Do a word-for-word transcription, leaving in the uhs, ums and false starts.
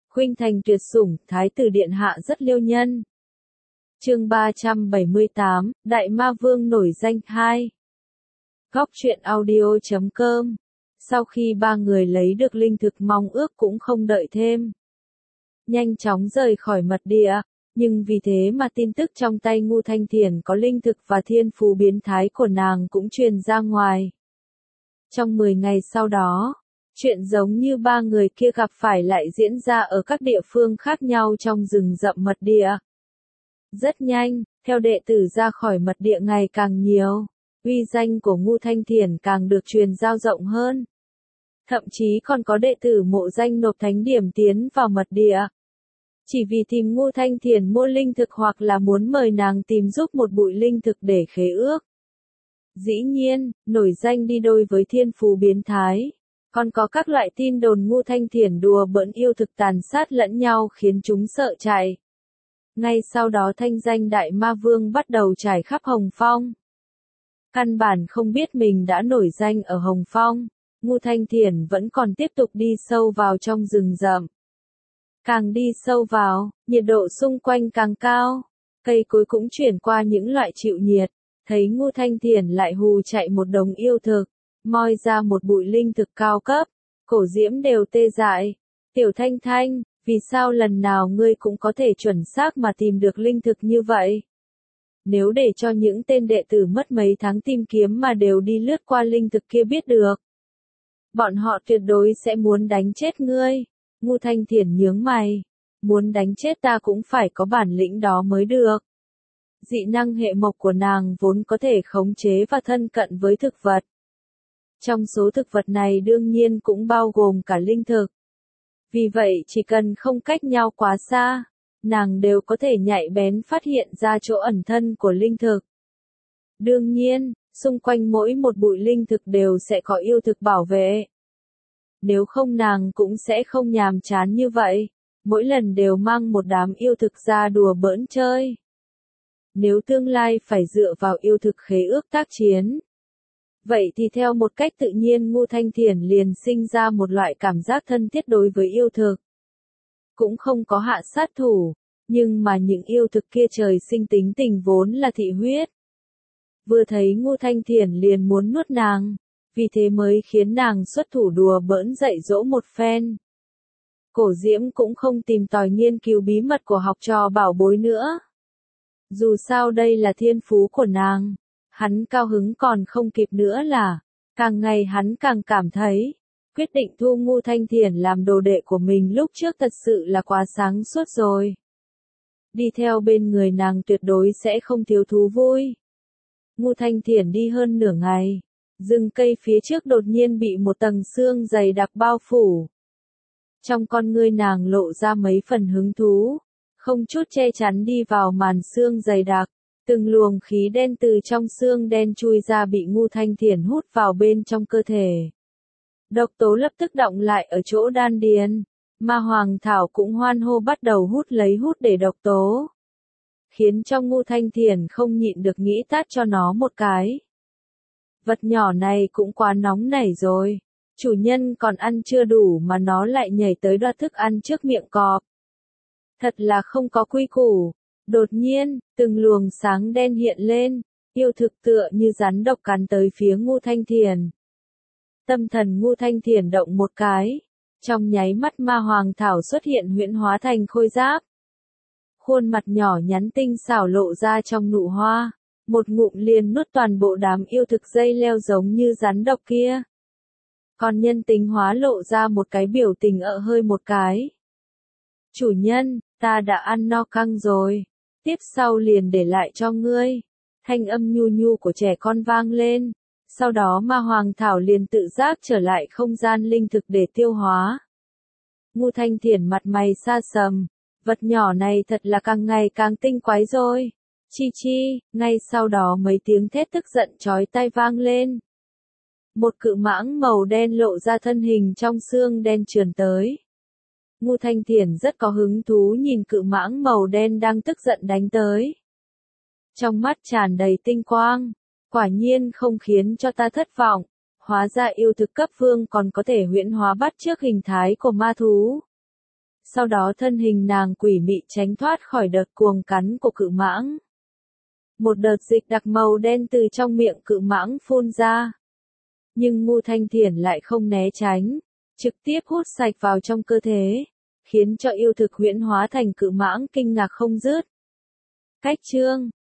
Khuynh thành tuyệt sủng, thái tử điện hạ rất liêu nhân. Chương ba trăm bảy mươi tám, Đại Ma Vương nổi danh hai. Góc truyện audio chấm com. Sau khi ba người lấy được linh thực mong ước cũng không đợi thêm. Nhanh chóng rời khỏi mật địa, nhưng vì thế mà tin tức trong tay Ngưu Thanh Thiền có linh thực và thiên phú biến thái của nàng cũng truyền ra ngoài. Trong mười ngày sau đó, chuyện giống như ba người kia gặp phải lại diễn ra ở các địa phương khác nhau trong rừng rậm mật địa. Rất nhanh, theo đệ tử ra khỏi mật địa ngày càng nhiều, uy danh của Ngưu Thanh Thiền càng được truyền giao rộng hơn. Thậm chí còn có đệ tử mộ danh nộp thánh điểm tiến vào mật địa. Chỉ vì tìm Ngưu Thanh Thiền mua linh thực hoặc là muốn mời nàng tìm giúp một bụi linh thực để khế ước. Dĩ nhiên, nổi danh đi đôi với thiên phú biến thái. Còn có các loại tin đồn Ngưu Thanh Thiền đùa bỡn yêu thực tàn sát lẫn nhau khiến chúng sợ chạy. Ngay sau đó thanh danh Đại Ma Vương bắt đầu trải khắp Hồng Phong. Căn bản không biết mình đã nổi danh ở Hồng Phong, Ngưu Thanh Thiền vẫn còn tiếp tục đi sâu vào trong rừng rậm. Càng đi sâu vào, nhiệt độ xung quanh càng cao, cây cối cũng chuyển qua những loại chịu nhiệt, thấy Ngưu Thanh Thiền lại hù chạy một đống yêu thực, moi ra một bụi linh thực cao cấp, cổ diễm đều tê dại. Tiểu Thanh Thanh, vì sao lần nào ngươi cũng có thể chuẩn xác mà tìm được linh thực như vậy? Nếu để cho những tên đệ tử mất mấy tháng tìm kiếm mà đều đi lướt qua linh thực kia biết được, bọn họ tuyệt đối sẽ muốn đánh chết ngươi. Ngưu Thanh Thiền nhướng mày, muốn đánh chết ta cũng phải có bản lĩnh đó mới được. Dị năng hệ mộc của nàng vốn có thể khống chế và thân cận với thực vật. Trong số thực vật này đương nhiên cũng bao gồm cả linh thực. Vì vậy chỉ cần không cách nhau quá xa, nàng đều có thể nhạy bén phát hiện ra chỗ ẩn thân của linh thực. Đương nhiên, xung quanh mỗi một bụi linh thực đều sẽ có yêu thực bảo vệ. Nếu không nàng cũng sẽ không nhàm chán như vậy, mỗi lần đều mang một đám yêu thực ra đùa bỡn chơi. Nếu tương lai phải dựa vào yêu thực khế ước tác chiến, vậy thì theo một cách tự nhiên Ngưu Thanh Thiền liền sinh ra một loại cảm giác thân thiết đối với yêu thực. Cũng không có hạ sát thủ, nhưng mà những yêu thực kia trời sinh tính tình vốn là thị huyết. Vừa thấy Ngưu Thanh Thiền liền muốn nuốt nàng, vì thế mới khiến nàng xuất thủ đùa bỡn dạy dỗ một phen. Cổ Diễm cũng không tìm tòi nghiên cứu bí mật của học trò bảo bối nữa. Dù sao đây là thiên phú của nàng, hắn cao hứng còn không kịp nữa là, càng ngày hắn càng cảm thấy, quyết định thu Ngưu Thanh Thiền làm đồ đệ của mình lúc trước thật sự là quá sáng suốt rồi. Đi theo bên người nàng tuyệt đối sẽ không thiếu thú vui. Ngưu Thanh Thiền đi hơn nửa ngày, rừng cây phía trước đột nhiên bị một tầng sương dày đặc bao phủ. Trong con ngươi nàng lộ ra mấy phần hứng thú, không chút che chắn đi vào màn sương dày đặc. Từng luồng khí đen từ trong xương đen chui ra bị Ngưu Thanh Thiền hút vào bên trong cơ thể. Độc tố lập tức đọng lại ở chỗ đan điền. Ma Hoàng Thảo cũng hoan hô bắt đầu hút lấy hút để độc tố. Khiến trong Ngưu Thanh Thiền không nhịn được nghĩ tát cho nó một cái. Vật nhỏ này cũng quá nóng nảy rồi. Chủ nhân còn ăn chưa đủ mà nó lại nhảy tới đoạt thức ăn trước miệng cọp. Thật là không có quy củ. Đột nhiên, từng luồng sáng đen hiện lên, yêu thực tựa như rắn độc cắn tới phía Ngưu Thanh Thiền. Tâm thần Ngưu Thanh Thiền động một cái, trong nháy mắt Ma Hoàng Thảo xuất hiện huyễn hóa thành khôi giáp. Khuôn mặt nhỏ nhắn tinh xảo lộ ra trong nụ hoa, một ngụm liền nuốt toàn bộ đám yêu thực dây leo giống như rắn độc kia. Còn nhân tính hóa lộ ra một cái biểu tình ợ hơi một cái. Chủ nhân, ta đã ăn no căng rồi. Tiếp sau liền để lại cho ngươi. Thanh âm nhu nhu của trẻ con vang lên. Sau đó Ma Hoàng Thảo liền tự giác trở lại không gian linh thực để tiêu hóa. Ngưu Thanh Thiền mặt mày xa sầm. Vật nhỏ này thật là càng ngày càng tinh quái rồi. Chi chi, ngay sau đó mấy tiếng thét tức giận chói tai vang lên. Một cự mãng màu đen lộ ra thân hình trong xương đen trườn tới. Ngưu Thanh Thiền rất có hứng thú nhìn cự mãng màu đen đang tức giận đánh tới. Trong mắt tràn đầy tinh quang, quả nhiên không khiến cho ta thất vọng, hóa ra yêu thực cấp vương còn có thể huyễn hóa bắt chước hình thái của ma thú. Sau đó thân hình nàng quỷ mị tránh thoát khỏi đợt cuồng cắn của cự mãng. Một đợt dịch đặc màu đen từ trong miệng cự mãng phun ra. Nhưng Ngô Thanh Thiển lại không né tránh, trực tiếp hút sạch vào trong cơ thể, khiến cho yêu thực huyễn hóa thành cự mãng kinh ngạc không dứt. Cách chương